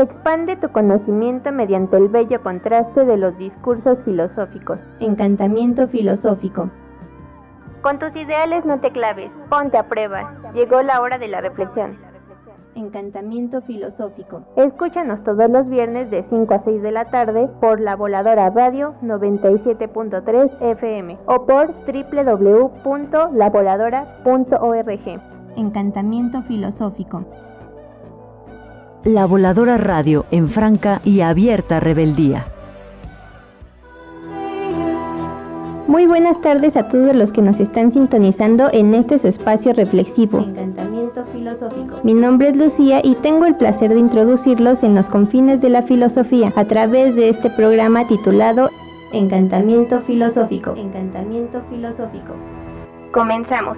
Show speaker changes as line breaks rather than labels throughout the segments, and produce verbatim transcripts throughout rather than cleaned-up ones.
Expande tu conocimiento mediante el bello contraste de los discursos filosóficos.
Encantamiento filosófico.
Con tus ideales no te claves, ponte a prueba. Llegó la hora de la reflexión.
Encantamiento filosófico.
Escúchanos todos los viernes de cinco a seis de la tarde por La Voladora Radio noventa y siete punto tres F M o por doble u doble u doble u punto la voladora punto org.
Encantamiento filosófico.
La Voladora Radio en franca y abierta rebeldía.
Muy buenas tardes a todos los que nos están sintonizando en este su espacio reflexivo.
Encantamiento filosófico.
Mi nombre es Lucía y tengo el placer de introducirlos en los confines de la filosofía a través de este programa titulado
Encantamiento filosófico. Encantamiento filosófico.
Comenzamos.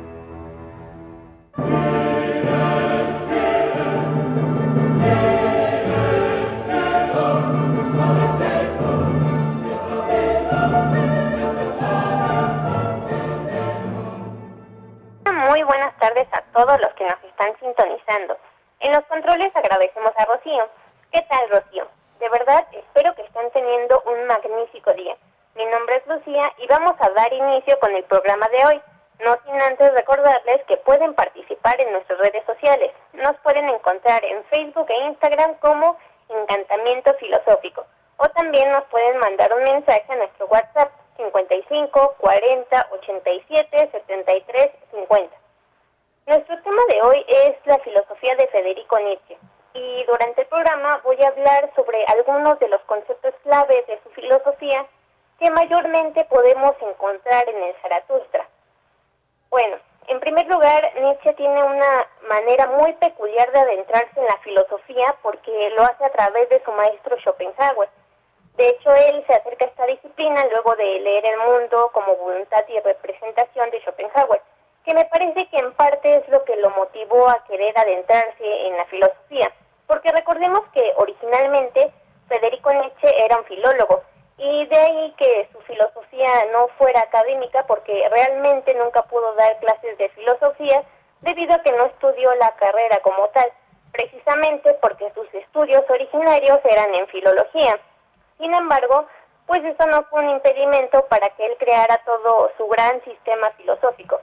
Muy buenas tardes a todos los que nos están sintonizando. En los controles agradecemos a Rocío. ¿Qué tal, Rocío? De verdad, espero que estén teniendo un magnífico día. Mi nombre es Lucía y vamos a dar inicio con el programa de hoy. No sin antes recordarles que pueden participar en nuestras redes sociales. Nos pueden encontrar en Facebook e Instagram como Encantamiento Filosófico. O también nos pueden mandar un mensaje a nuestro WhatsApp cincuenta y cinco, cuarenta, ochenta y siete, setenta y tres, cincuenta. Nuestro tema de hoy es la filosofía de Federico Nietzsche. Y durante el programa voy a hablar sobre algunos de los conceptos claves de su filosofía que mayormente podemos encontrar en el Zaratustra. Bueno, en primer lugar, Nietzsche tiene una manera muy peculiar de adentrarse en la filosofía porque lo hace a través de su maestro Schopenhauer. De hecho, él se acerca a esta disciplina luego de leer El mundo como voluntad y representación de Schopenhauer, que me parece que en parte es lo que lo motivó a querer adentrarse en la filosofía, porque recordemos que originalmente Federico Nietzsche era un filólogo, y de ahí que su filosofía no fuera académica porque realmente nunca pudo dar clases de filosofía debido a que no estudió la carrera como tal, precisamente porque sus estudios originarios eran en filología. Sin embargo, pues eso no fue un impedimento para que él creara todo su gran sistema filosófico.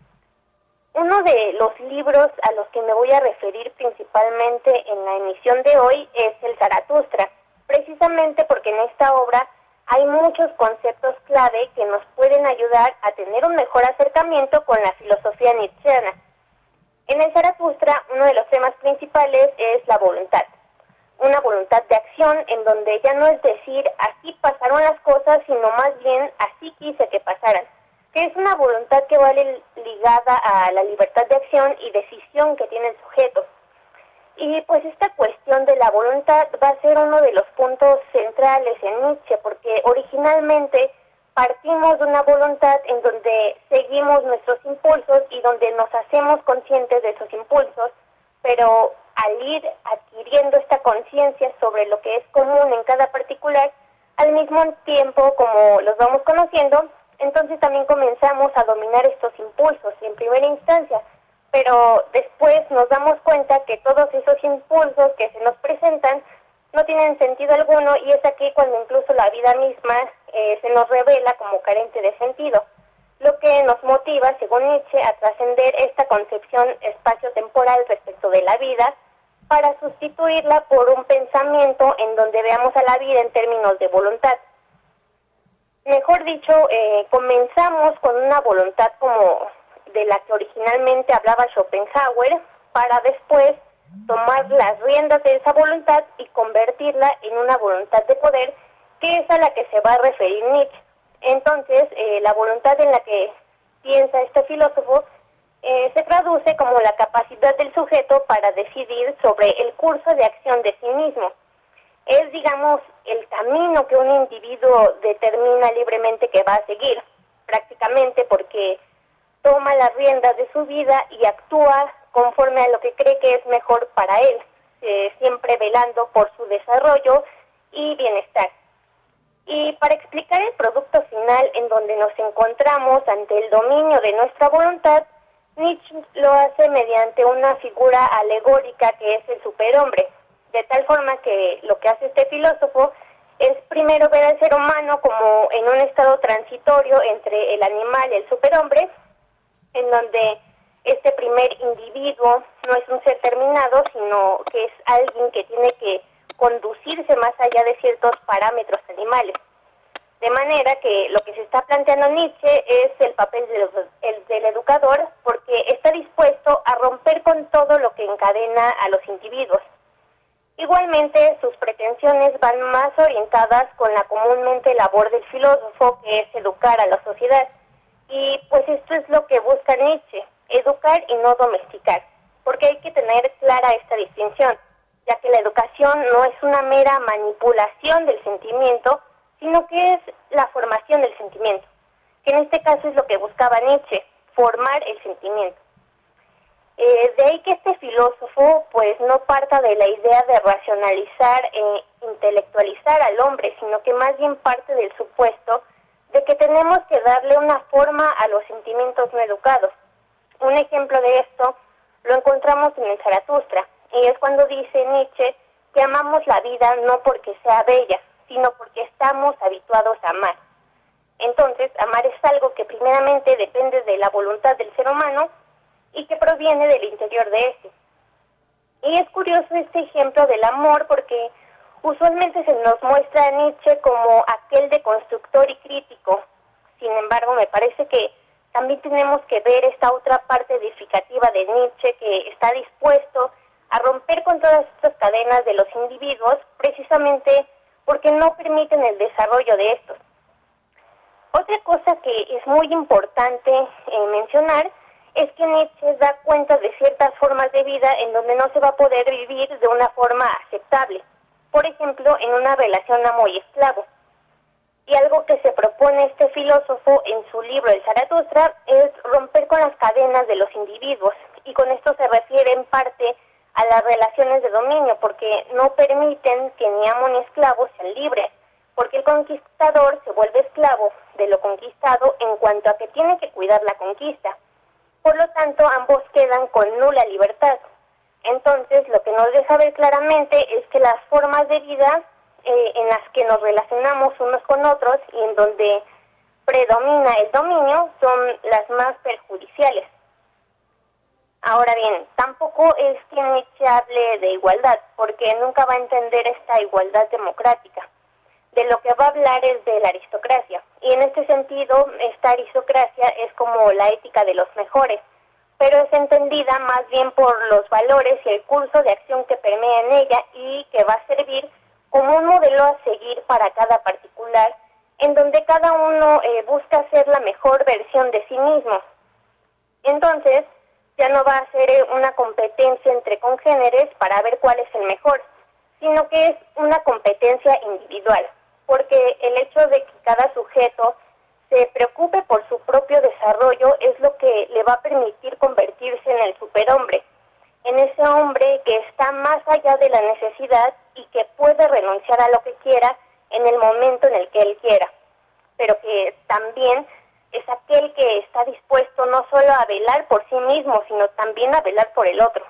Uno de los libros a los que me voy a referir principalmente en la emisión de hoy es el Zaratustra, precisamente porque en esta obra hay muchos conceptos clave que nos pueden ayudar a tener un mejor acercamiento con la filosofía nietzscheana. En el Zaratustra, uno de los temas principales es la voluntad. Una voluntad de acción en donde ya no es decir así pasaron las cosas, sino más bien así quise que pasaran, que es una voluntad que va ligada a la libertad de acción y decisión que tiene el sujeto. Y pues esta cuestión de la voluntad va a ser uno de los puntos centrales en Nietzsche, porque originalmente partimos de una voluntad en donde seguimos nuestros impulsos y donde nos hacemos conscientes de esos impulsos, pero al ir adquiriendo esta conciencia sobre lo que es común en cada particular, al mismo tiempo como los vamos conociendo, entonces también comenzamos a dominar estos impulsos en primera instancia, pero después nos damos cuenta que todos esos impulsos que se nos presentan no tienen sentido alguno y es aquí cuando incluso la vida misma eh, se nos revela como carente de sentido, lo que nos motiva, según Nietzsche, a trascender esta concepción espacio-temporal respecto de la vida para sustituirla por un pensamiento en donde veamos a la vida en términos de voluntad. Mejor dicho, eh, comenzamos con una voluntad como de la que originalmente hablaba Schopenhauer, para después tomar las riendas de esa voluntad y convertirla en una voluntad de poder, que es a la que se va a referir Nietzsche. Entonces, eh, la voluntad en la que piensa este filósofo eh, se traduce como la capacidad del sujeto para decidir sobre el curso de acción de sí mismo. Es, digamos, el camino que un individuo determina libremente que va a seguir, prácticamente porque toma las riendas de su vida y actúa conforme a lo que cree que es mejor para él, eh, siempre velando por su desarrollo y bienestar. Y para explicar el producto final en donde nos encontramos ante el dominio de nuestra voluntad, Nietzsche lo hace mediante una figura alegórica que es el superhombre. de tal forma que lo que hace este filósofo es primero ver al ser humano como en un estado transitorio entre el animal y el superhombre, en donde este primer individuo no es un ser terminado, sino que es alguien que tiene que conducirse más allá de ciertos parámetros animales. De manera que lo que se está planteando Nietzsche es el papel del, el, del educador, porque está dispuesto a romper con todo lo que encadena a los individuos. Igualmente, sus pretensiones van más orientadas con la comúnmente labor del filósofo, que es educar a la sociedad. Y pues esto es lo que busca Nietzsche, educar y no domesticar, porque hay que tener clara esta distinción, ya que la educación no es una mera manipulación del sentimiento, sino que es la formación del sentimiento, que en este caso es lo que buscaba Nietzsche, formar el sentimiento. Eh, de ahí que este filósofo pues no parta de la idea de racionalizar e intelectualizar al hombre, sino que más bien parte del supuesto de que tenemos que darle una forma a los sentimientos no educados. Un ejemplo de esto lo encontramos en el Zaratustra, y es cuando dice Nietzsche que amamos la vida no porque sea bella, sino porque estamos habituados a amar. Entonces, amar es algo que primeramente depende de la voluntad del ser humano y que proviene del interior de este. Y es curioso este ejemplo del amor porque usualmente se nos muestra a Nietzsche como aquel deconstructor y crítico. Sin embargo, me parece que también tenemos que ver esta otra parte edificativa de Nietzsche, que está dispuesto a romper con todas estas cadenas de los individuos, precisamente porque no permiten el desarrollo de estos. Otra cosa que es muy importante eh, mencionar es que Nietzsche da cuenta de ciertas formas de vida en donde no se va a poder vivir de una forma aceptable. Por ejemplo, en una relación amo y esclavo. Y algo que se propone este filósofo en su libro El Zaratustra es romper con las cadenas de los individuos. Y con esto se refiere en parte a las relaciones de dominio, porque no permiten que ni amo ni esclavo sean libres, porque el conquistador se vuelve esclavo de lo conquistado en cuanto a que tiene que cuidar la conquista. Por lo tanto, ambos quedan con nula libertad. Entonces, lo que nos deja ver claramente es que las formas de vida eh, en las que nos relacionamos unos con otros y en donde predomina el dominio son las más perjudiciales. Ahora bien, tampoco es que Nietzsche hable de igualdad, porque nunca va a entender esta igualdad democrática. De lo que va a hablar es de la aristocracia, y en este sentido, esta aristocracia es como la ética de los mejores, pero es entendida más bien por los valores y el curso de acción que permea en ella y que va a servir como un modelo a seguir para cada particular, en donde cada uno eh, busca ser la mejor versión de sí mismo. Entonces, ya no va a ser una competencia entre congéneres para ver cuál es el mejor, sino que es una competencia individual, porque el hecho de que cada sujeto se preocupe por su propio desarrollo es lo que le va a permitir convertirse en el superhombre, en ese hombre que está más allá de la necesidad y que puede renunciar a lo que quiera en el momento en el que él quiera, pero que también es aquel que está dispuesto no solo a velar por sí mismo, sino también a velar por el otro.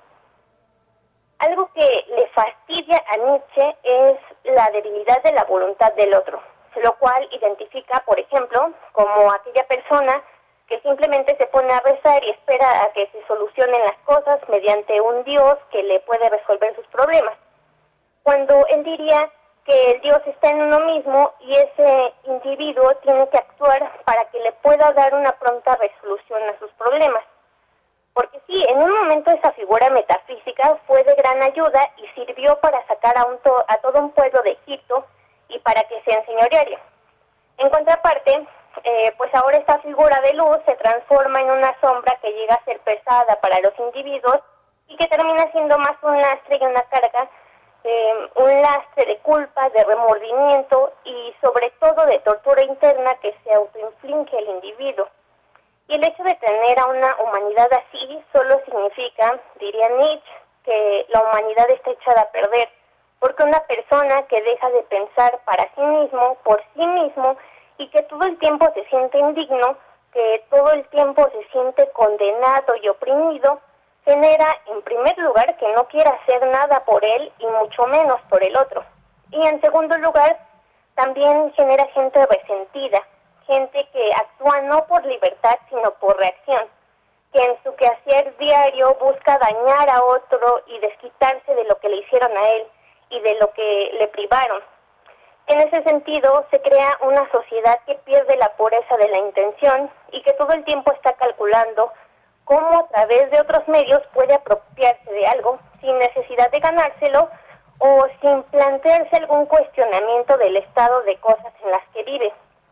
Algo que le fastidia a Nietzsche es la debilidad de la voluntad del otro, lo cual identifica, por ejemplo, como aquella persona que simplemente se pone a rezar y espera a que se solucionen las cosas mediante un Dios que le puede resolver sus problemas, cuando él diría que el Dios está en uno mismo y ese individuo tiene que actuar para que le pueda dar una pronta resolución a sus problemas. Porque sí, en un momento esa figura metafísica fue de gran ayuda y sirvió para sacar a, un to- a todo un pueblo de Egipto y para que se enseñoreara. En contraparte, eh, pues ahora esta figura de luz se transforma en una sombra que llega a ser pesada para los individuos y que termina siendo más un lastre y una carga, eh, un lastre de culpa, de remordimiento y sobre todo de tortura interna que se autoinflige el individuo. Y el hecho de tener a una humanidad así solo significa, diría Nietzsche, que la humanidad está echada a perder, porque una persona que deja de pensar para sí mismo, por sí mismo, y que todo el tiempo se siente indigno, que todo el tiempo se siente condenado y oprimido, genera, en primer lugar, que no quiera hacer nada por él y mucho menos por el otro. Y en segundo lugar, también genera gente resentida, gente que actúa no por libertad, sino por reacción, que en su quehacer diario busca dañar a otro y desquitarse de lo que le hicieron a él y de lo que le privaron. En ese sentido, se crea una sociedad que pierde la pureza de la intención y que todo el tiempo está calculando cómo a través de otros medios puede apropiarse de algo sin necesidad de ganárselo o sin plantearse algún cuestionamiento del estado de cosas en las que vive.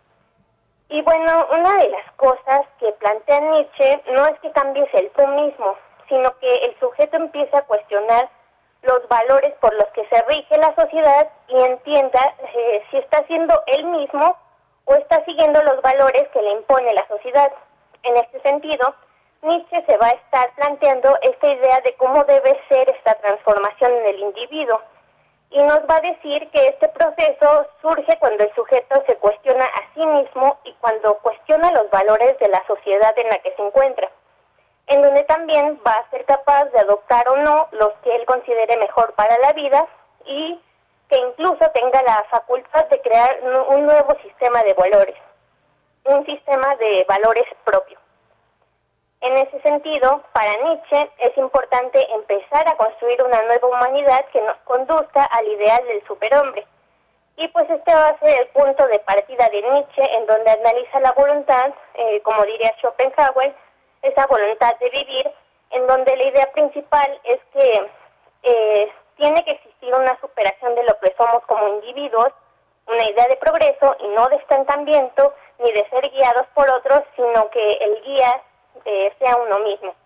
Y bueno, una de las cosas que plantea Nietzsche no es que cambies el tú mismo, sino que el sujeto empieza a cuestionar los valores por los que se rige la sociedad y entienda eh, si está siendo él mismo o está siguiendo los valores que le impone la sociedad. En este sentido, Nietzsche se va a estar planteando esta idea de cómo debe ser esta transformación en el individuo y nos va a decir que este proceso surge cuando el sujeto se cuestiona a sí mismo y cuando cuestiona los valores de la sociedad en la que se encuentra, en donde también va a ser capaz de adoptar o no los que él considere mejor para la vida y que incluso tenga la facultad de crear un nuevo sistema de valores, un sistema de valores propio. En ese sentido, para Nietzsche es importante empezar a construir una nueva humanidad que nos conduzca al ideal del superhombre. Y pues este va a ser el punto de partida de Nietzsche, en donde analiza la voluntad, eh, como diría Schopenhauer, esa voluntad de vivir, en donde la idea principal es que eh, tiene que existir una superación de lo que somos como individuos, una idea de progreso y no de estancamiento, ni de ser guiados por otros, sino que el guía eh, sea uno mismo.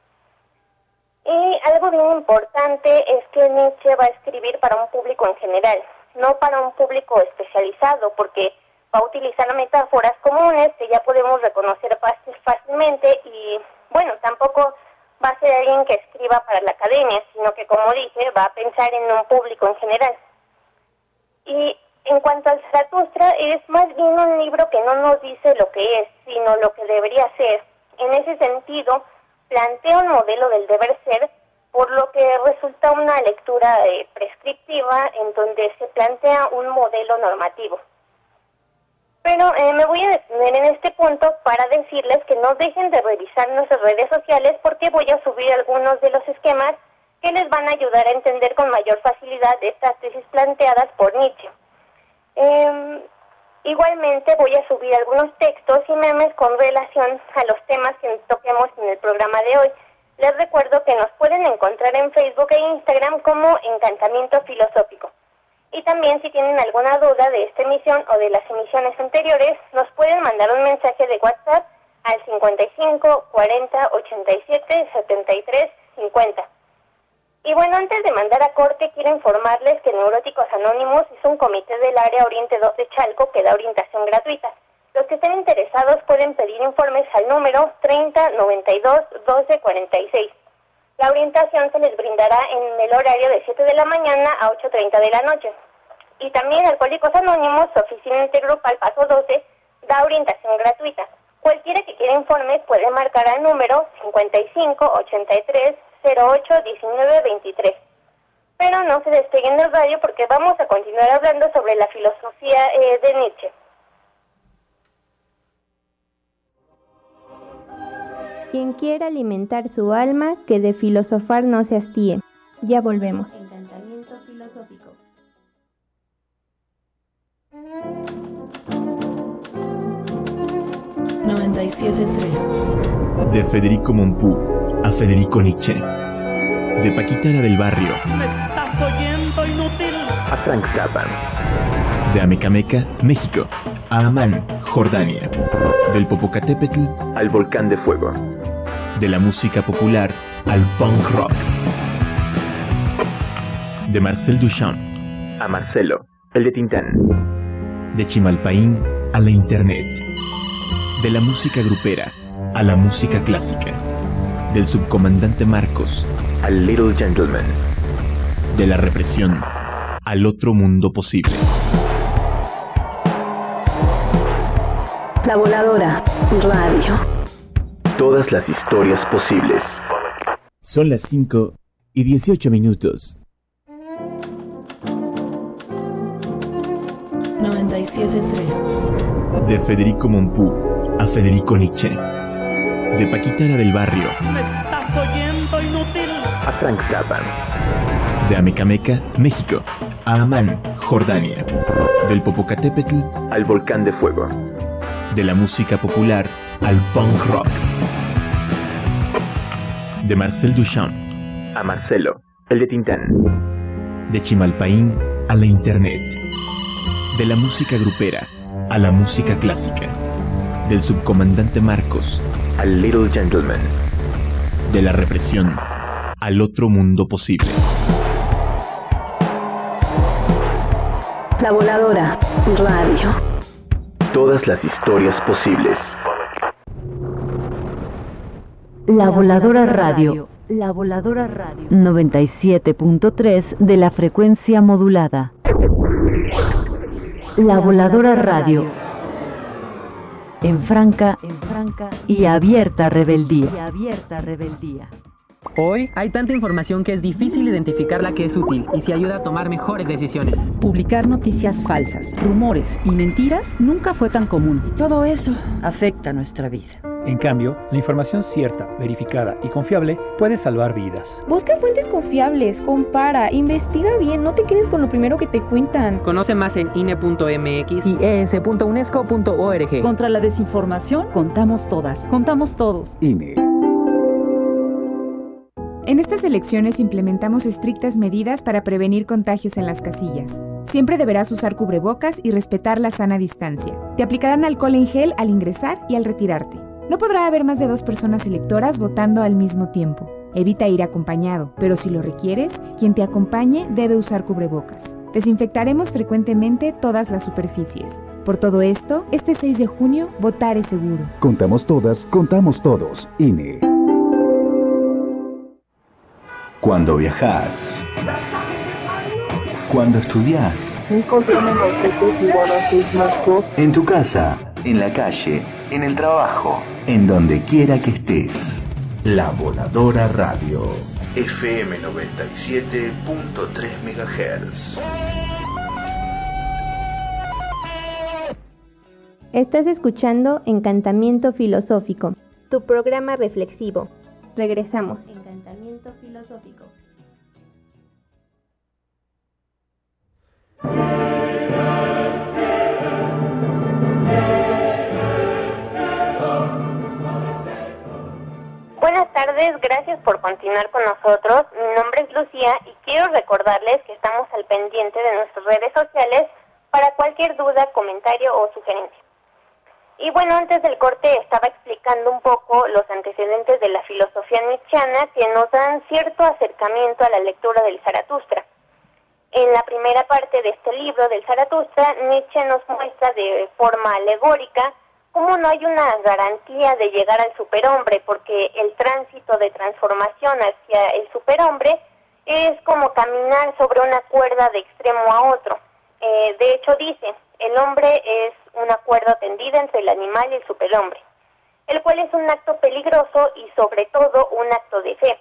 Y algo bien importante es que Nietzsche va a escribir para un público en general, no para un público especializado, porque va a utilizar metáforas comunes que ya podemos reconocer fácilmente y, bueno, tampoco va a ser alguien que escriba para la academia, sino que, como dije, va a pensar en un público en general. Y en cuanto al Zaratustra, es más bien un libro que no nos dice lo que es, sino lo que debería ser. En ese sentido, plantea un modelo del deber ser, por lo que resulta una lectura eh, prescriptiva en donde se plantea un modelo normativo. Pero eh, me voy a detener en este punto para decirles que no dejen de revisar nuestras redes sociales porque voy a subir algunos de los esquemas que les van a ayudar a entender con mayor facilidad estas tesis planteadas por Nietzsche. Eh, igualmente voy a subir algunos textos y memes con relación a los temas que toquemos en el programa de hoy. Les recuerdo que nos pueden encontrar en Facebook e Instagram como Encantamiento Filosófico. Y también si tienen alguna duda de esta emisión o de las emisiones anteriores, nos pueden mandar un mensaje de WhatsApp al cincuenta y cinco, cuarenta, ochenta y siete, setenta y tres, cincuenta. Y bueno, antes de mandar a corte, quiero informarles que Neuróticos Anónimos es un comité del área Oriente dos de Chalco que da orientación gratuita. Los que estén interesados pueden pedir informes al número treinta, noventa y dos, doce, cuarenta y seis. La orientación se les brindará en el horario de siete de la mañana a ocho treinta de la noche. Y también Alcohólicos Anónimos, su oficina intergrupal Paso doce, da orientación gratuita. Cualquiera que quiera informes puede marcar al número cincuenta y cinco, ochenta y tres, cero ocho, diecinueve, veintitrés. Pero no se despeguen del radio porque vamos a continuar hablando sobre la filosofía eh, de Nietzsche.
Quien quiera alimentar su alma, que de filosofar no se hastíe. Ya volvemos. Encantamiento filosófico.
noventa y siete punto tres.
De Federico Mompou a Federico Nietzsche. De Paquita del Barrio.
¿Me estás oyendo, inútil?
A Frank Zappa. De Amecameca, México, a Amán, Jordania. Del Popocatépetl al Volcán de Fuego. De la música popular al punk rock. De Marcel Duchamp a Marcelo, el de Tintán. De Chimalpaín a la internet. De la música grupera a la música clásica. Del subcomandante Marcos al Little Gentleman. De la represión al otro mundo posible.
La Voladora Radio.
Todas las historias posibles. Son las cinco y dieciocho minutos.
noventa y siete punto tres.
De Federico Mompou a Federico Nietzsche. De Paquitara del Barrio.
¿Me estás oyendo, inútil?
A Frank Zappa. De Amecameca, México, a Amán, Jordania. Del Popocatépetl al Volcán de Fuego. De la música popular al punk rock. De Marcel Duchamp a Marcelo, el de Tintán. De Chimalpaín a la internet. De la música grupera a la música clásica. Del subcomandante Marcos al Little Gentleman. De la represión al otro mundo posible.
La Voladora Radio.
Todas las historias posibles.
La Voladora Radio. La Voladora Radio. noventa y siete punto tres de la frecuencia modulada. La Voladora Radio. En franca, en franca y abierta rebeldía. Y abierta rebeldía.
Hoy hay tanta información que es difícil identificar la que es útil y si ayuda a tomar mejores decisiones.
Publicar noticias falsas, rumores y mentiras nunca fue tan común.
Y todo eso afecta nuestra vida.
En cambio, la información cierta, verificada y confiable puede salvar vidas.
Busca fuentes confiables, compara, investiga bien, no te quedes con lo primero que te cuentan.
Conoce más en I N E punto M X y E S punto unesco punto org.
Contra la desinformación, contamos todas, contamos todos.
I N E.
En estas elecciones implementamos estrictas medidas para prevenir contagios en las casillas. Siempre deberás usar cubrebocas y respetar la sana distancia. Te aplicarán alcohol en gel al ingresar y al retirarte. No podrá haber más de dos personas electoras votando al mismo tiempo. Evita ir acompañado, pero si lo requieres, quien te acompañe debe usar cubrebocas. Desinfectaremos frecuentemente todas las superficies. Por todo esto, este seis de junio, votar es seguro.
Contamos todas, contamos todos. I N E. Cuando viajas, cuando estudias, en tu casa, en la calle, en el trabajo, en donde quiera que estés. La Voladora Radio, F M noventa y siete punto tres megahertz.
Estás escuchando Encantamiento Filosófico, tu programa reflexivo. Regresamos. Encantamiento Filosófico.
Buenas tardes, gracias por continuar con nosotros. Mi nombre es Lucía y quiero recordarles que estamos al pendiente de nuestras redes sociales para cualquier duda, comentario o sugerencia. Y bueno, antes del corte estaba explicando un poco los antecedentes de la filosofía nietzscheana que nos dan cierto acercamiento a la lectura del Zaratustra. En la primera parte de este libro del Zaratustra, Nietzsche nos muestra de forma alegórica cómo no hay una garantía de llegar al superhombre, porque el tránsito de transformación hacia el superhombre es como caminar sobre una cuerda de extremo a otro. Eh, de hecho dice, el hombre es una cuerda tendida entre el animal y el superhombre, el cual es un acto peligroso y sobre todo un acto de fe.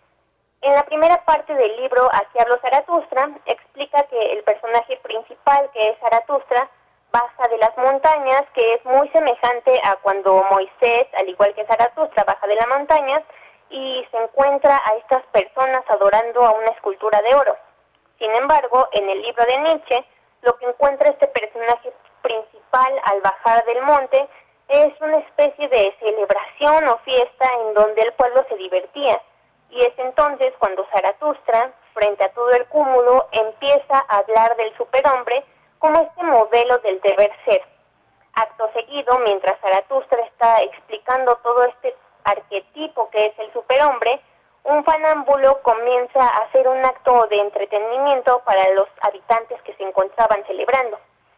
En la primera parte del libro Hacia los Zaratustra, explica que el personaje principal, que es Zaratustra, baja de las montañas, que es muy semejante a cuando Moisés, al igual que Zaratustra, baja de las montañas y se encuentra a estas personas adorando a una escultura de oro. Sin embargo, en el libro de Nietzsche, lo que encuentra este personaje principal al bajar del monte es una especie de celebración o fiesta en donde el pueblo se divertía. Y es entonces cuando Zaratustra, frente a todo el cúmulo, empieza a hablar del superhombre como este modelo del deber ser. Acto seguido, mientras Zaratustra está explicando todo este arquetipo que es el superhombre, un fanámbulo comienza a hacer un acto de entretenimiento para los habitantes que se encontraban celebrando.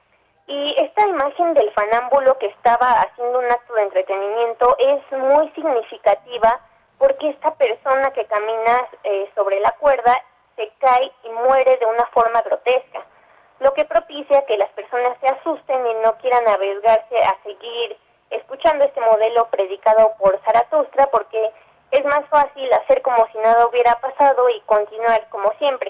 Y esta imagen del fanámbulo que estaba haciendo un acto de entretenimiento es muy significativa porque esta persona que camina eh, sobre la cuerda se cae y muere de una forma grotesca, lo que propicia que las personas se asusten y no quieran arriesgarse a seguir escuchando este modelo predicado por Zaratustra, porque Es más fácil hacer como si nada hubiera pasado y continuar como siempre.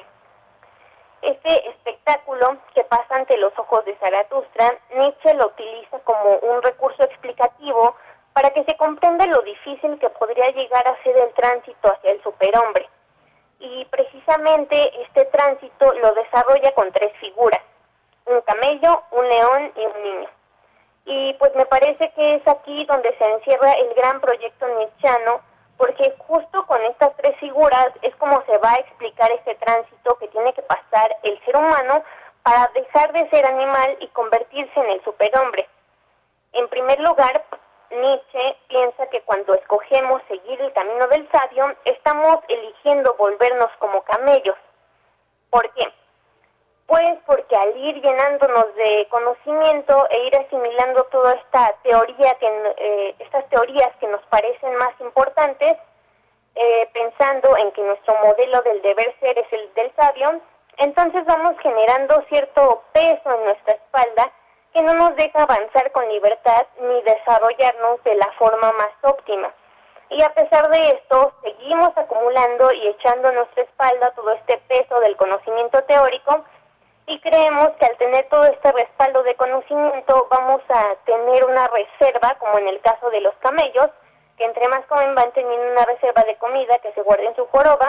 Este espectáculo que pasa ante los ojos de Zaratustra, Nietzsche lo utiliza como un recurso explicativo para que se comprenda lo difícil que podría llegar a ser el tránsito hacia el superhombre. Y precisamente este tránsito lo desarrolla con tres figuras: un camello, un león y un niño. Y pues me parece que es aquí donde se encierra el gran proyecto nietzscheano, porque justo con estas tres figuras es como se va a explicar este tránsito que tiene que pasar el ser humano para dejar de ser animal y convertirse en el superhombre. En primer lugar, Nietzsche piensa que cuando escogemos seguir el camino del sabio, estamos eligiendo volvernos como camellos. ¿Por qué? Pues porque al ir llenándonos de conocimiento e ir asimilando toda esta teoría, que, eh, estas teorías que nos parecen más importantes, eh, pensando en que nuestro modelo del deber ser es el del sabio, entonces vamos generando cierto peso en nuestra espalda que no nos deja avanzar con libertad ni desarrollarnos de la forma más óptima. Y a pesar de esto, seguimos acumulando y echando a nuestra espalda todo este peso del conocimiento teórico, y creemos que al tener todo este respaldo de conocimiento vamos a tener una reserva, como en el caso de los camellos, que entre más comen van teniendo una reserva de comida que se guarda en su joroba.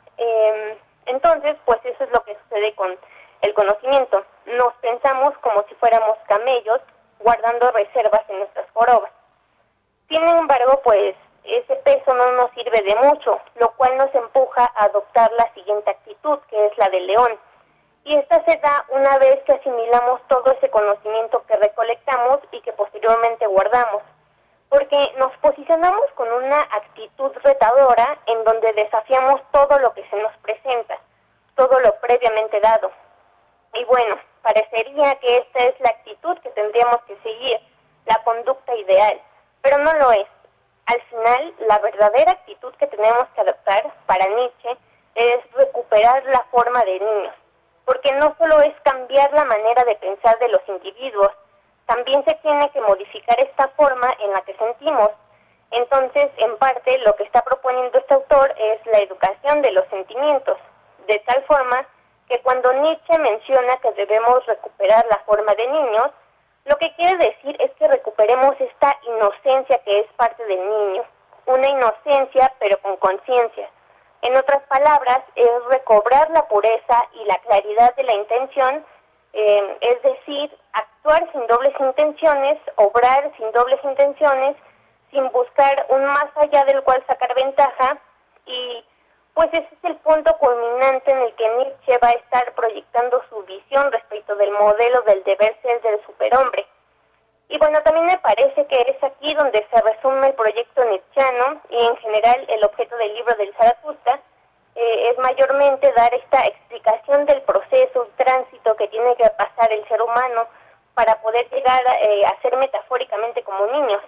Eh, entonces, pues eso es lo que sucede con el conocimiento. Nos pensamos como si fuéramos camellos, guardando reservas en nuestras jorobas. Sin embargo, pues ese peso no nos sirve de mucho, lo cual nos empuja a adoptar la siguiente actitud, que es la del león. Y esta se da una vez que asimilamos todo ese conocimiento que recolectamos y que posteriormente guardamos, porque nos posicionamos con una actitud retadora en donde desafiamos todo lo que se nos presenta, todo lo previamente dado. Y bueno, parecería que esta es la actitud que tendríamos que seguir, la conducta ideal, pero no lo es. Al final, la verdadera actitud que tenemos que adoptar para Nietzsche es recuperar la forma de niños, porque no solo es cambiar la manera de pensar de los individuos, también se tiene que modificar esta forma en la que sentimos. Entonces, en parte, lo que está proponiendo este autor es la educación de los sentimientos, de tal forma que cuando Nietzsche menciona que debemos recuperar la forma de niños, lo que quiere decir es que recuperemos esta inocencia que es parte del niño, una inocencia pero con conciencia. En otras palabras, es recobrar la pureza y la claridad de la intención, eh, es decir, actuar sin dobles intenciones, obrar sin dobles intenciones, sin buscar un más allá del cual sacar ventaja, y pues ese es el punto culminante en el que Nietzsche va a estar proyectando su visión respecto del modelo del deber ser del superhombre. Y bueno, también me parece que es aquí donde se resume el proyecto nietzscheano y en general el objeto del libro del Zaratustra, eh, es mayormente dar esta explicación del proceso y tránsito que tiene que pasar el ser humano para poder llegar eh, a ser metafóricamente como niños.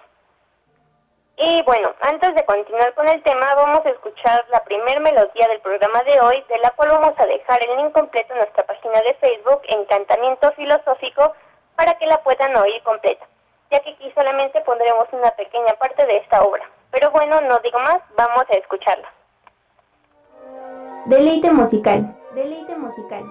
Y bueno, antes de continuar con el tema, vamos a escuchar la primer melodía del programa de hoy, de la cual vamos a dejar el link completo en nuestra página de Facebook, Encantamiento Filosófico, para que la puedan oír completa, ya que aquí solamente pondremos una pequeña parte de esta obra. Pero bueno, no digo más, vamos a escucharla.
Deleite musical. Deleite musical.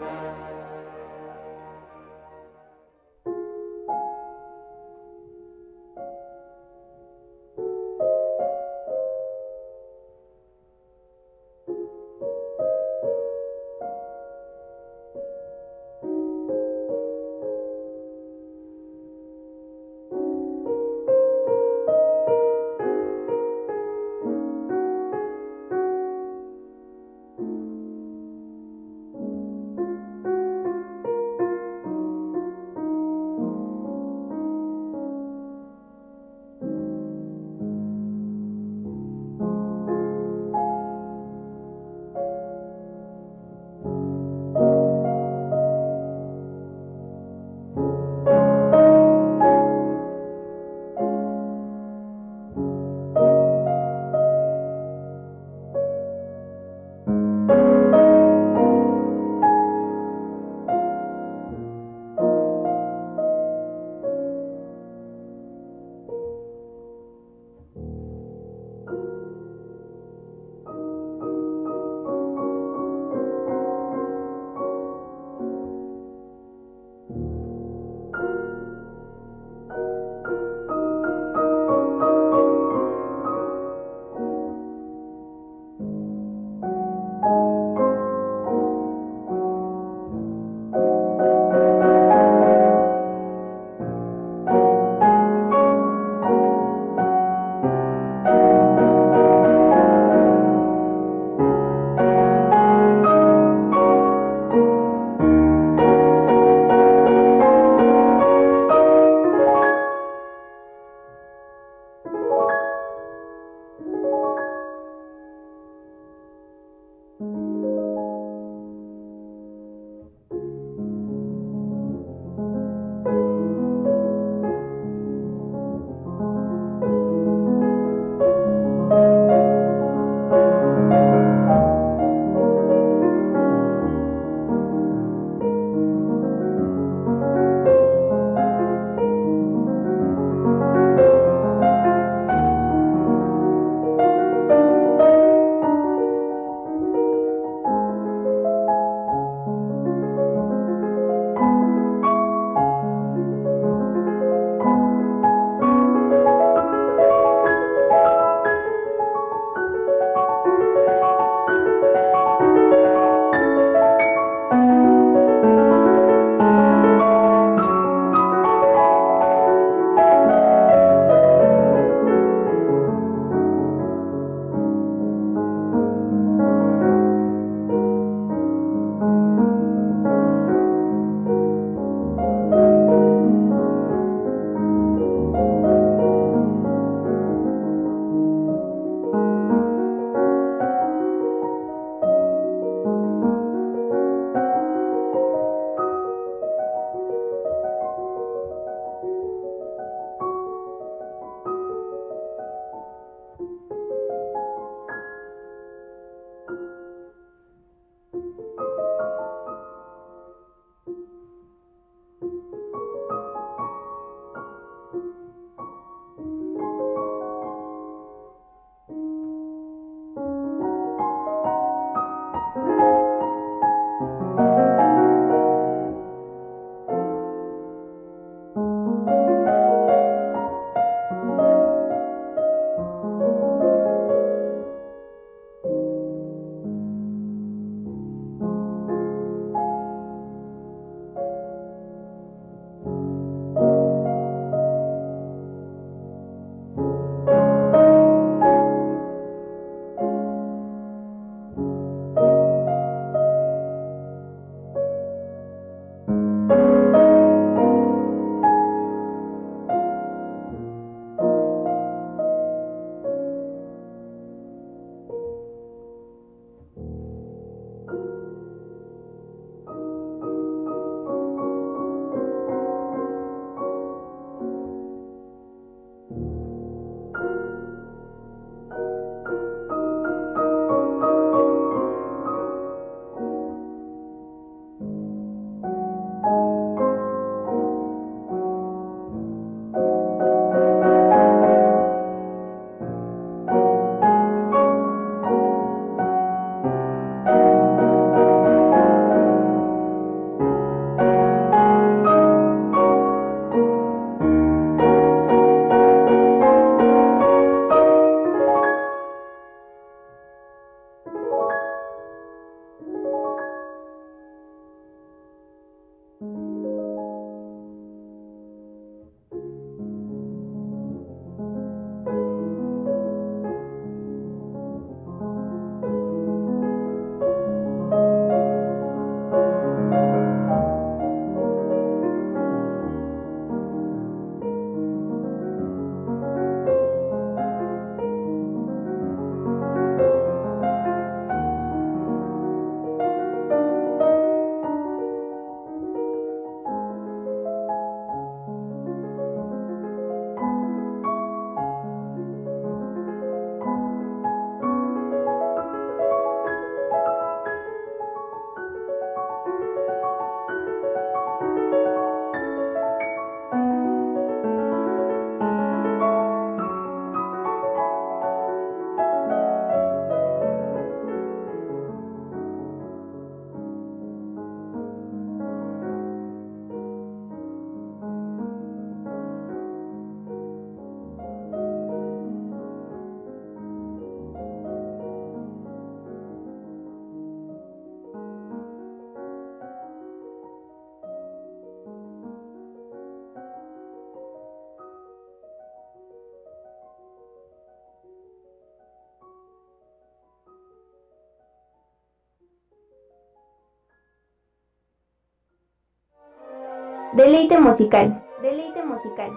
Deleite musical. Deleite musical.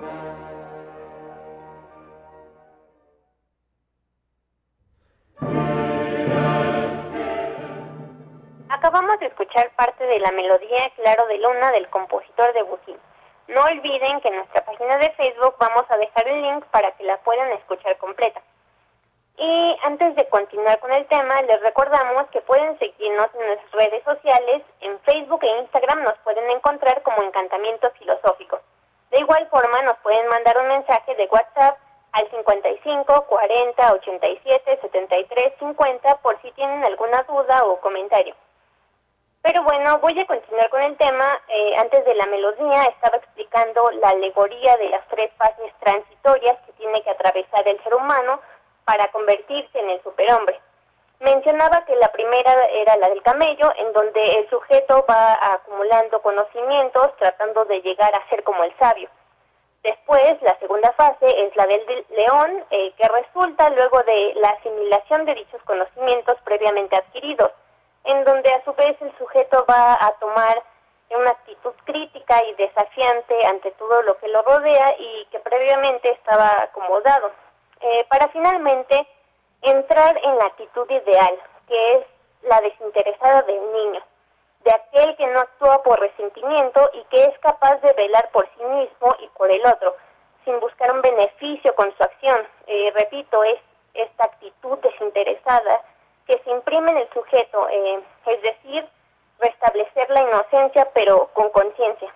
Acabamos de escuchar parte de la melodía Claro de Luna del compositor Debussy. No olviden que en nuestra página de Facebook vamos a dejar el link para que la puedan escuchar completa. Y antes de continuar con el tema, les recordamos que pueden seguirnos en nuestras redes sociales. En Facebook e Instagram nos pueden encontrar como Encantamiento Filosófico. De igual forma, nos pueden mandar un mensaje de WhatsApp al cincuenta y cinco, cuarenta, ochenta y siete, setenta y tres, cincuenta por si tienen alguna duda o comentario. Pero bueno, voy a continuar con el tema. Eh, antes de la melodía estaba explicando la alegoría de las tres fases transitorias que tiene que atravesar el ser humano para convertirse en el superhombre. Mencionaba que la primera era la del camello, en donde el sujeto va acumulando conocimientos tratando de llegar a ser como el sabio. Después, la segunda fase es la del león, eh, que resulta luego de la asimilación de dichos conocimientos previamente adquiridos, en donde a su vez el sujeto va a tomar una actitud crítica y desafiante ante todo lo que lo rodea y que previamente estaba acomodado, eh, para finalmente entrar en la actitud ideal, que es la desinteresada del niño, de aquel que no actúa por resentimiento y que es capaz de velar por sí mismo y por el otro, sin buscar un beneficio con su acción. Eh, repito, es esta actitud desinteresada que se imprime en el sujeto, eh, es decir, restablecer la inocencia pero con conciencia.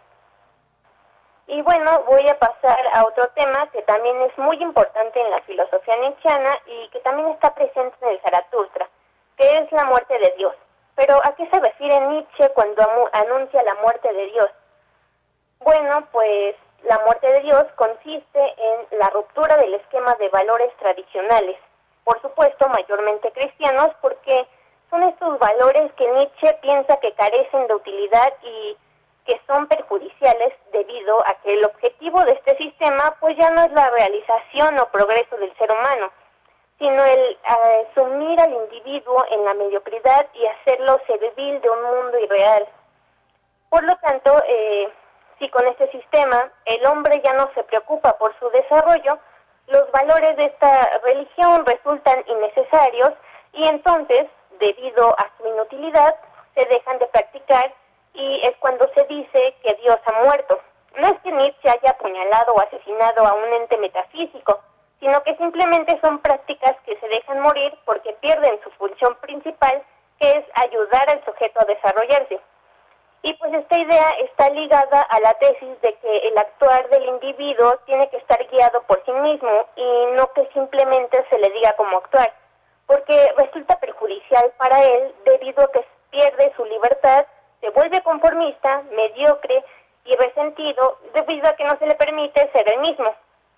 Y bueno, voy a pasar a otro tema que también es muy importante en la filosofía nietzscheana y que también está presente en el Zaratustra, que es la muerte de Dios. Pero ¿a qué se refiere Nietzsche cuando anuncia la muerte de Dios? Bueno, pues la muerte de Dios consiste en la ruptura del esquema de valores tradicionales, por supuesto mayormente cristianos, porque son estos valores que Nietzsche piensa que carecen de utilidad y que son perjudiciales debido a que el objetivo de este sistema pues ya no es la realización o progreso del ser humano, sino el uh, sumir al individuo en la mediocridad y hacerlo servil de un mundo irreal. Por lo tanto, eh, si con este sistema el hombre ya no se preocupa por su desarrollo, los valores de esta religión resultan innecesarios y entonces, debido a su inutilidad, se dejan de practicar y es cuando se dice que Dios ha muerto. No es que Nietzsche haya apuñalado o asesinado a un ente metafísico, sino que simplemente son prácticas que se dejan morir porque pierden su función principal, que es ayudar al sujeto a desarrollarse. Y pues esta idea está ligada a la tesis de que el actuar del individuo tiene que estar guiado por sí mismo y no que simplemente se le diga cómo actuar, porque resulta perjudicial para él debido a que pierde su libertad, se vuelve conformista, mediocre y resentido debido a que no se le permite ser el mismo.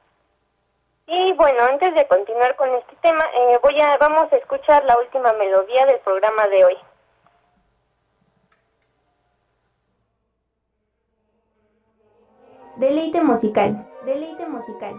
Y bueno, antes de continuar con este tema, eh, voy a vamos a escuchar la última melodía del programa de hoy.
Deleite musical. Deleite musical.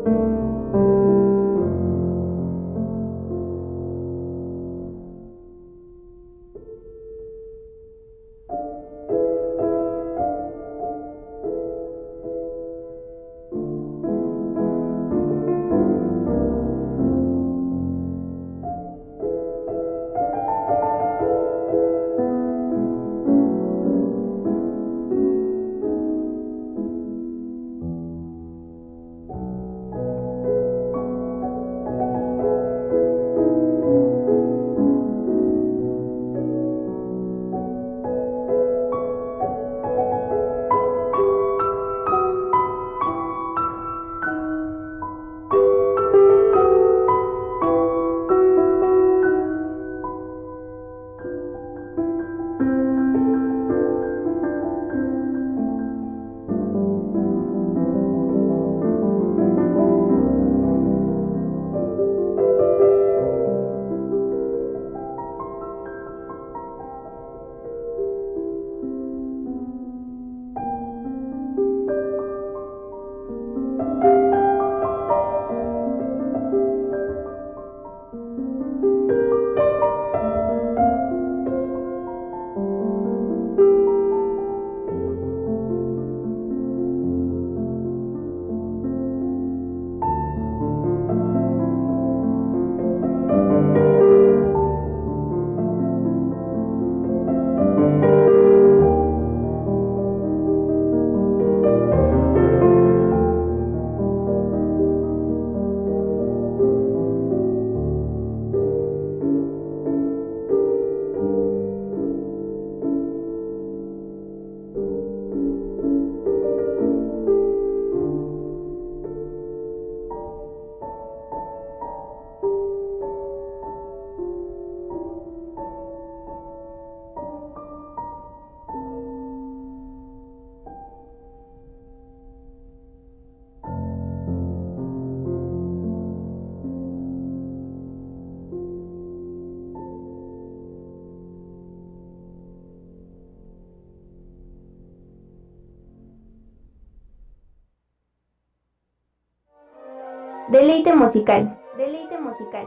Deleite musical. Deleite musical.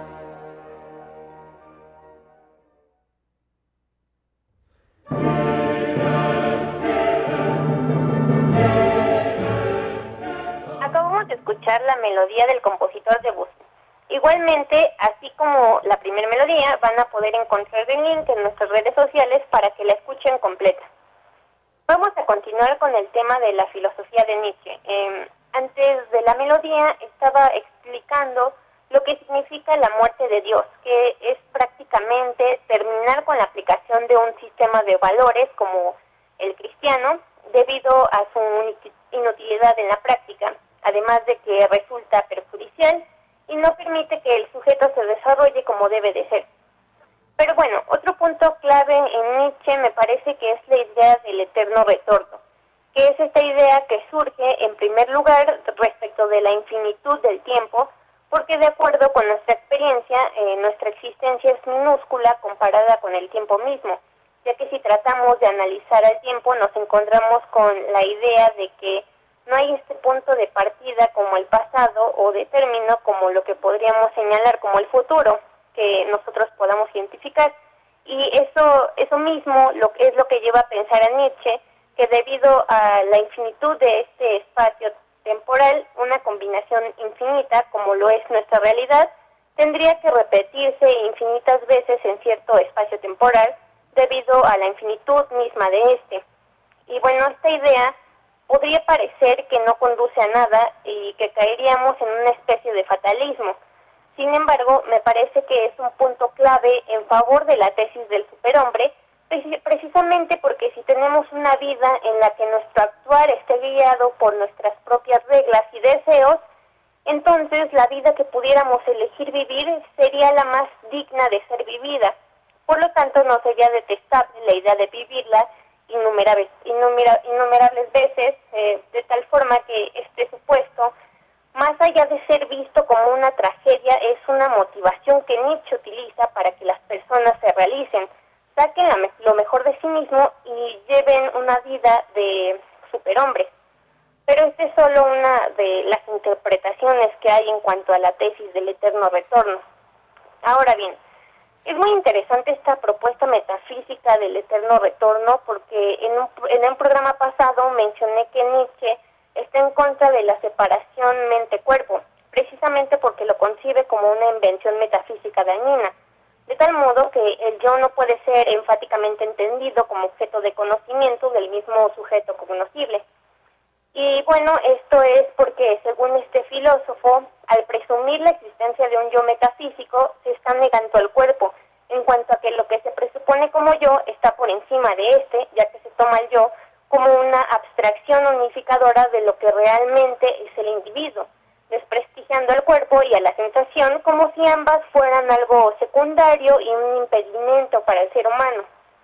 Acabamos de escuchar la melodía del compositor Debussy. Igualmente, así como la primera melodía, van a poder encontrar el link en nuestras redes sociales para que la escuchen completa. Vamos a continuar con el tema de la filosofía de Nietzsche. Eh, antes de la melodía estaba explicando lo que significa la muerte de Dios, que es prácticamente terminar con la aplicación de un sistema de valores como el cristiano, debido a su inutilidad en la práctica, además de que resulta perjudicial y no permite que el sujeto se desarrolle como debe de ser. Pero bueno, otro punto clave en Nietzsche me parece que es la idea del eterno retorno, que es esta idea que surge en primer lugar respecto de la infinitud del tiempo, porque de acuerdo con nuestra experiencia, eh, nuestra existencia es minúscula comparada con el tiempo mismo, ya que si tratamos de analizar el tiempo nos encontramos con la idea de que no hay este punto de partida como el pasado o de término como lo que podríamos señalar como el futuro que nosotros podamos identificar. Y eso eso mismo lo, es lo que lleva a pensar a Nietzsche, que debido a la infinitud de este espacio temporal, una combinación infinita, como lo es nuestra realidad, tendría que repetirse infinitas veces en cierto espacio temporal debido a la infinitud misma de este. Y bueno, esta idea podría parecer que no conduce a nada y que caeríamos en una especie de fatalismo. Sin embargo, me parece que es un punto clave en favor de la tesis del superhombre, precisamente porque si tenemos una vida en la que nuestro actuar esté guiado por nuestras propias reglas y deseos, entonces la vida que pudiéramos elegir vivir sería la más digna de ser vivida. Por lo tanto, no sería detestable la idea de vivirla innumerables, innumera, innumerables veces, eh, de tal forma que este supuesto, más allá de ser visto como una tragedia, es una motivación que Nietzsche utiliza para que las personas se realicen, saquen la, lo mejor de sí mismo y lleven una vida de superhombre. Pero pero esta es solo una de las interpretaciones que hay en cuanto a la tesis del eterno retorno. Ahora bien, es muy interesante esta propuesta metafísica del eterno retorno porque en un, en un programa pasado mencioné que Nietzsche está en contra de la separación mente-cuerpo, precisamente porque lo concibe como una invención metafísica dañina, de tal modo que el yo no puede ser enfáticamente entendido como objeto de conocimiento del mismo sujeto cognoscible. Y bueno, esto es porque, según este filósofo, al presumir la existencia de un yo metafísico, se está negando al cuerpo, en cuanto a que lo que se presupone como yo está por encima de este, ya que se toma el yo como una abstracción unificadora de lo que realmente es el individuo, desprestigiando al cuerpo y a la sensación como si ambas fueran algo secundario y un impedimento para el ser humano.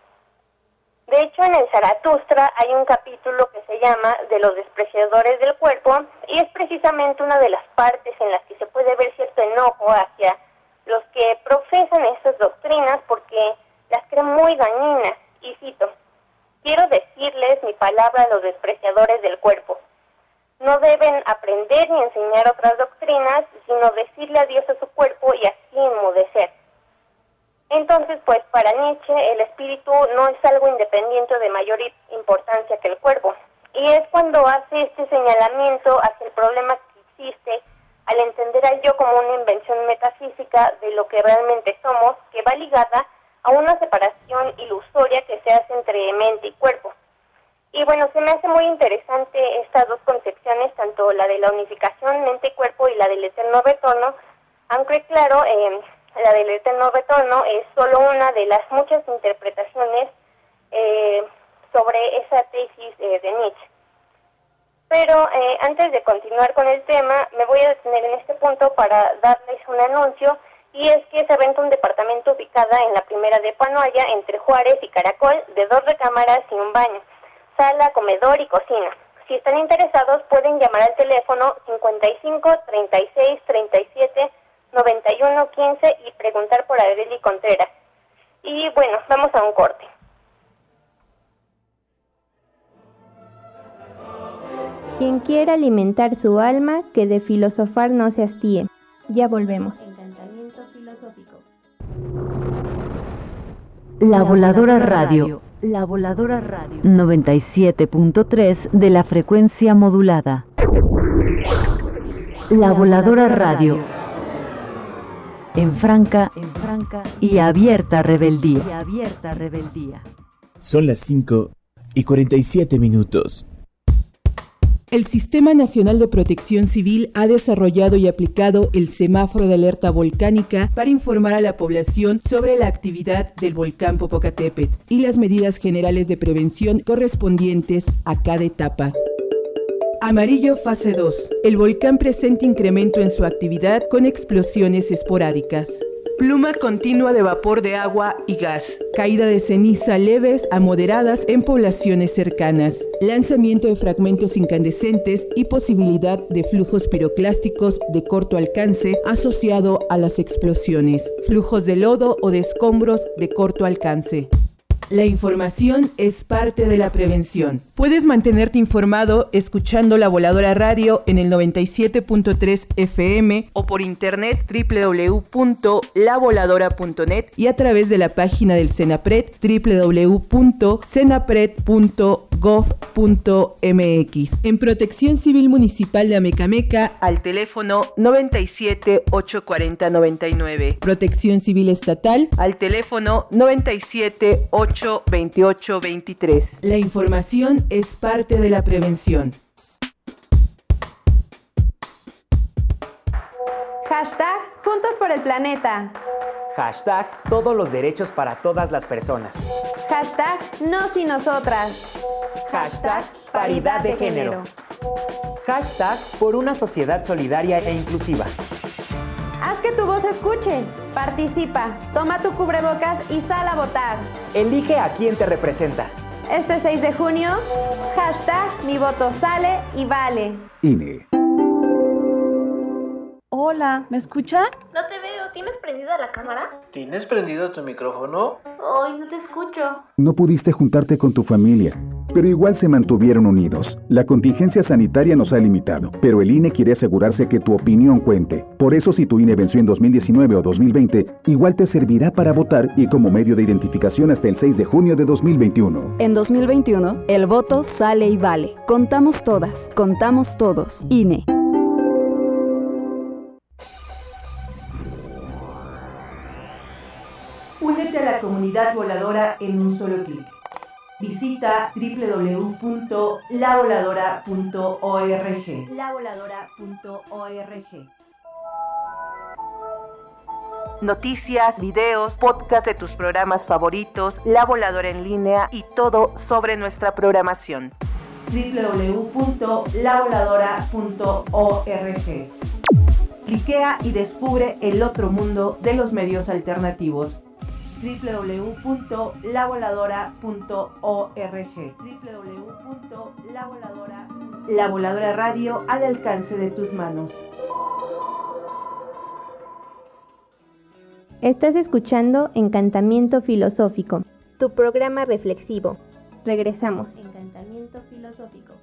De hecho, en el Zaratustra hay un capítulo que se llama de los despreciadores del cuerpo y es precisamente una de las partes en las que se puede ver cierto enojo hacia los que profesan estas doctrinas porque las creen muy dañinas. Y cito: quiero decirles mi palabra a los despreciadores del cuerpo. No deben aprender ni enseñar otras doctrinas, sino decirle adiós a su cuerpo y así enmudecer. Entonces, pues para Nietzsche el espíritu no es algo independiente de mayor importancia que el cuerpo. Y es cuando hace este señalamiento hacia el problema que existe al entender al yo como una invención metafísica de lo que realmente somos, que va ligada a una separación ilusoria que se hace entre mente y cuerpo. Y bueno, se me hace muy interesante estas dos concepciones, tanto la de la unificación mente-cuerpo y la del eterno retorno, aunque claro, eh, la del eterno retorno es solo una de las muchas interpretaciones eh, sobre esa tesis eh, de Nietzsche. Pero eh, antes de continuar con el tema, me voy a detener en este punto para darles un anuncio, y es que se renta un departamento ubicada en la primera de Panoaya, entre Juárez y Caracol, de dos recámaras y un baño, sala, comedor y cocina. Si están interesados, pueden llamar al teléfono cincuenta y cinco, treinta y seis, treinta y siete, noventa y uno, quince y preguntar por Arely Contreras. Y bueno, vamos a un corte.
Quien quiera alimentar su alma, que de filosofar no se hastíe. Ya volvemos.
Encantamiento filosófico. La Voladora Radio. La Voladora Radio. noventa y siete punto tres de la frecuencia modulada. La Voladora Radio. En franca, en franca y abierta rebeldía. Y abierta rebeldía.
Son las cinco y cuarenta y siete minutos.
El Sistema Nacional de Protección Civil ha desarrollado y aplicado el semáforo de alerta volcánica para informar a la población sobre la actividad del volcán Popocatépetl y las medidas generales de prevención correspondientes a cada etapa. Amarillo fase dos. El volcán presenta incremento en su actividad con explosiones esporádicas. Pluma continua de vapor de agua y gas. Caída de ceniza leves a moderadas en poblaciones cercanas. Lanzamiento de fragmentos incandescentes y posibilidad de flujos piroclásticos de corto alcance asociado a las explosiones. Flujos de lodo o de escombros de corto alcance. La información es parte de la prevención. Puedes mantenerte informado escuchando La Voladora Radio en el noventa y siete punto tres F M o por internet doble u doble u doble u punto la voladora punto net y a través de la página del CENAPRED doble u doble u doble u punto cenapred punto gov punto m x. En Protección Civil Municipal de Amecameca al teléfono noventa y siete, ochocientos cuarenta, noventa y nueve. Protección Civil Estatal al teléfono noventa y siete, ochocientos veintiocho, veintitrés. La información es parte de la prevención.
Hashtag Juntos por el Planeta.
Hashtag Todos los derechos para todas las personas.
Hashtag Nos y Nosotras.
Hashtag Paridad de género. Hashtag Por una sociedad solidaria e inclusiva.
Haz que tu voz escuche. Participa, toma tu cubrebocas y sal a votar.
Elige a quien te representa.
Este seis de junio, hashtag Mi voto sale y vale.
I N E.
Hola, ¿me escuchan?
No te veo, ¿tienes prendida la cámara?
¿Tienes prendido tu micrófono?
Ay, no te escucho.
No pudiste juntarte con tu familia.
pero igual se mantuvieron unidos. La contingencia sanitaria nos ha limitado, pero el I N E quiere asegurarse que tu opinión cuente. Por eso, si tu I N E venció en dos mil diecinueve o dos mil veinte, igual te servirá para votar y como medio de identificación hasta el seis de junio de dos mil veintiuno.
En dos mil veintiuno, el voto sale y vale. Contamos todas, contamos todos. I N E.
Únete a la comunidad voladora en un solo clic. Visita doble u doble u doble u punto la voladora punto org. la voladora punto org. Noticias, videos, podcast de tus programas favoritos, La Voladora en línea y todo sobre nuestra programación. doble u doble u doble u punto la voladora punto org. Cliquea y descubre el otro mundo de los medios alternativos. doble u doble u doble u punto la voladora punto org. doble u doble u doble u punto la voladora punto org. La Voladora Radio al alcance de tus manos.
Estás escuchando Encantamiento Filosófico, tu programa reflexivo. Regresamos. Encantamiento Filosófico.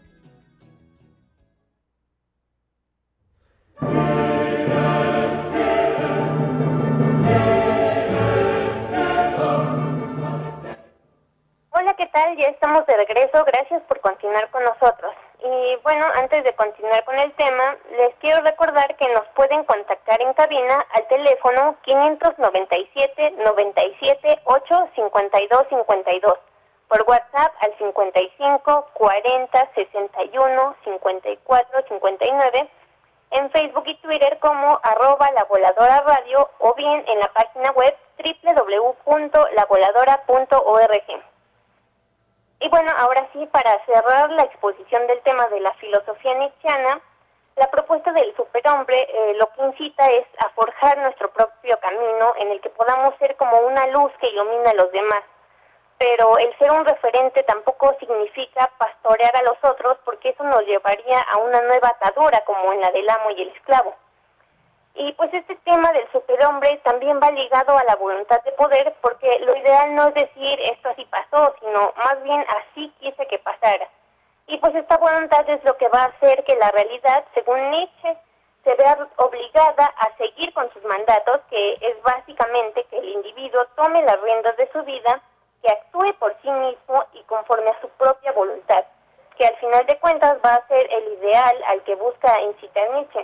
Hola, ¿qué tal? Ya estamos de regreso. Gracias por continuar con nosotros. Y bueno, antes de continuar con el tema, les quiero recordar que nos pueden contactar en cabina al teléfono quinientos noventa y siete, noventa y siete, ocho, cincuenta y dos, cincuenta y dos, por WhatsApp al cincuenta y cinco, cuarenta, sesenta y uno, cincuenta y cuatro, cincuenta y nueve, en Facebook y Twitter como arroba La Voladora Radio o bien en la página web doble u doble u doble u punto la voladora punto org. Y bueno, ahora sí, para cerrar la exposición del tema de la filosofía nietzscheana, la propuesta del superhombre eh, lo que incita es a forjar nuestro propio camino en el que podamos ser como una luz que ilumina a los demás. Pero el ser un referente tampoco significa pastorear a los otros, porque eso nos llevaría a una nueva atadura como en la del amo y el esclavo. Y pues este tema del superhombre también va ligado a la voluntad de poder, porque lo ideal no es decir esto así pasó, sino más bien así quise que pasara. Y pues esta voluntad es lo que va a hacer que la realidad, según Nietzsche, se vea obligada a seguir con sus mandatos, que es básicamente que el individuo tome las riendas de su vida, que actúe por sí mismo y conforme a su propia voluntad, que al final de cuentas va a ser el ideal al que busca incitar Nietzsche.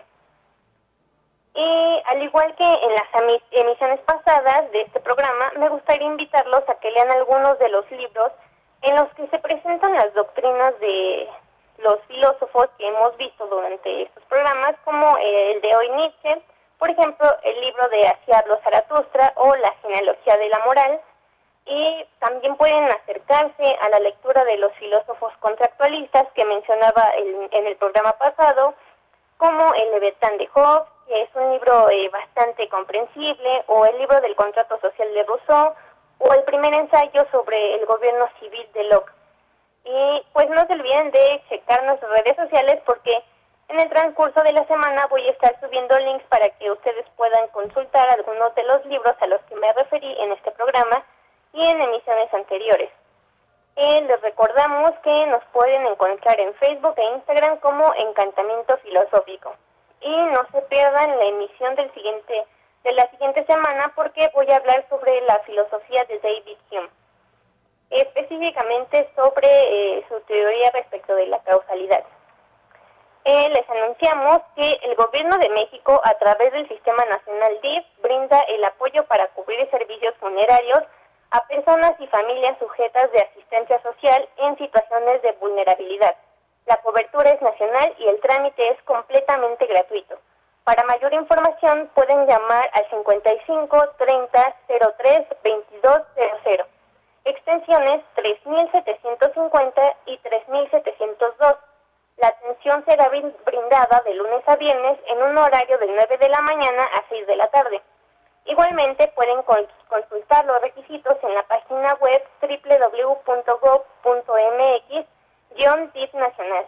Y al igual que en las emisiones pasadas de este programa, me gustaría invitarlos a que lean algunos de los libros en los que se presentan las doctrinas de los filósofos que hemos visto durante estos programas, como el de hoy Nietzsche, por ejemplo, el libro de Así habló Zaratustra o La genealogía de la moral, y también pueden acercarse a la lectura de los filósofos contractualistas que mencionaba el, en el programa pasado, como el Leviatán de Hobbes, que es un libro eh, bastante comprensible, o el libro del contrato social de Rousseau, o el primer ensayo sobre el gobierno civil de Locke. Y pues no se olviden de checar nuestras redes sociales, porque en el transcurso de la semana voy a estar subiendo links para que ustedes puedan consultar algunos de los libros a los que me referí en este programa y en emisiones anteriores. Eh, les recordamos que nos pueden encontrar en Facebook e Instagram como Encantamiento Filosófico. Y no se pierdan la emisión del siguiente, de la siguiente semana, porque voy a hablar sobre la filosofía de David Hume, específicamente sobre eh, su teoría respecto de la causalidad. Eh, les anunciamos que el Gobierno de México, a través del Sistema Nacional D I F, brinda el apoyo para cubrir servicios funerarios a personas y familias sujetas de asistencia social en situaciones de vulnerabilidad. La cobertura es nacional y el trámite es completamente gratuito. Para mayor información pueden llamar al cincuenta y cinco, treinta, cero tres, veintidós cero cero, extensiones tres mil setecientos cincuenta y tres mil setecientos dos. La atención será brindada de lunes a viernes en un horario de nueve de la mañana a seis de la tarde. Igualmente pueden consultar los requisitos en la página web doble u doble u doble u punto gob punto m x guión D I F nacional.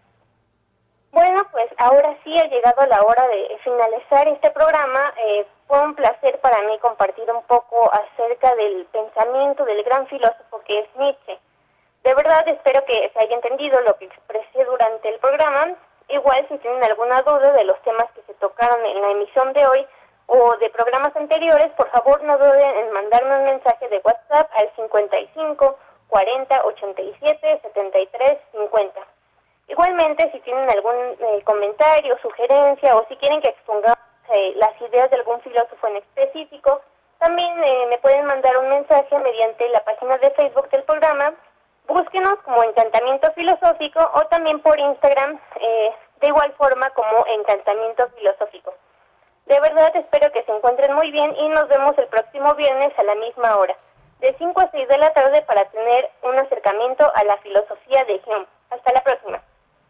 Bueno, pues ahora sí ha llegado la hora de finalizar este programa. Eh, fue un placer para mí compartir un poco acerca del pensamiento del gran filósofo que es Nietzsche. De verdad espero que se haya entendido lo que expresé durante el programa. Igual si tienen alguna duda de los temas que se tocaron en la emisión de hoy o de programas anteriores, por favor no duden en mandarme un mensaje de WhatsApp al cincuenta y cinco, cuarenta, ochenta y siete, setenta y tres, cincuenta. Igualmente, si tienen algún eh, comentario, sugerencia o si quieren que expongamos eh, las ideas de algún filósofo en específico, también eh, me pueden mandar un mensaje mediante la página de Facebook del programa. Búsquenos como Encantamiento Filosófico o también por Instagram, eh, de igual forma como Encantamiento Filosófico. De verdad espero que se encuentren muy bien y nos vemos el próximo viernes a la misma hora, de cinco a seis de la tarde, para tener un acercamiento a la filosofía de Hume. Hasta la próxima.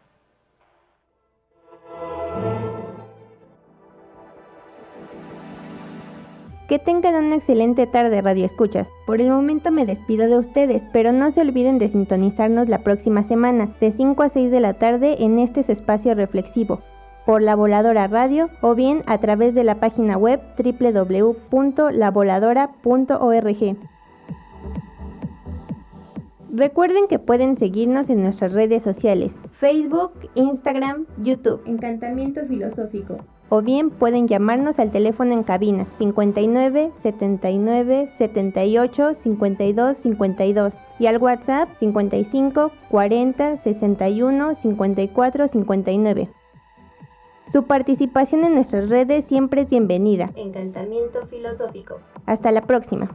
Que tengan una excelente tarde, Radio Escuchas. Por el momento me despido de ustedes, pero no se olviden de sintonizarnos la próxima semana, de cinco a seis de la tarde, en este su espacio reflexivo, por La Voladora Radio, o bien a través de la página web doble u doble u doble u punto la voladora punto org. Recuerden que pueden seguirnos en nuestras redes sociales, Facebook, Instagram, YouTube, Encantamiento Filosófico. O bien pueden llamarnos al teléfono en cabina cincuenta y nueve, setenta y nueve, setenta y ocho, cincuenta y dos, cincuenta y dos y al WhatsApp cincuenta y cinco, cuarenta, sesenta y uno, cincuenta y cuatro, cincuenta y nueve. Su participación en nuestras redes siempre es bienvenida.
Encantamiento Filosófico.
Hasta la próxima.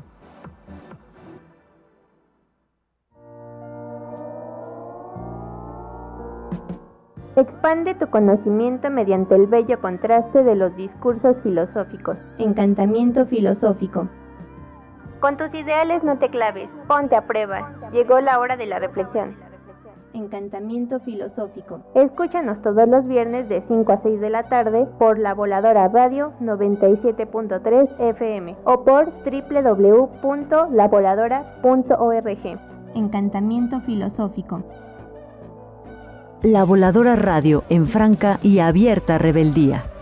Expande tu conocimiento mediante el bello contraste de los discursos filosóficos. Encantamiento Filosófico. Con tus ideales no te claves, ponte a prueba. Llegó la hora de la reflexión. Encantamiento Filosófico. Escúchanos todos los viernes de cinco a seis de la tarde por La Voladora Radio noventa y siete punto tres F M o por doble u doble u doble u punto la voladora punto org. Encantamiento Filosófico.
La Voladora Radio, en franca y abierta rebeldía.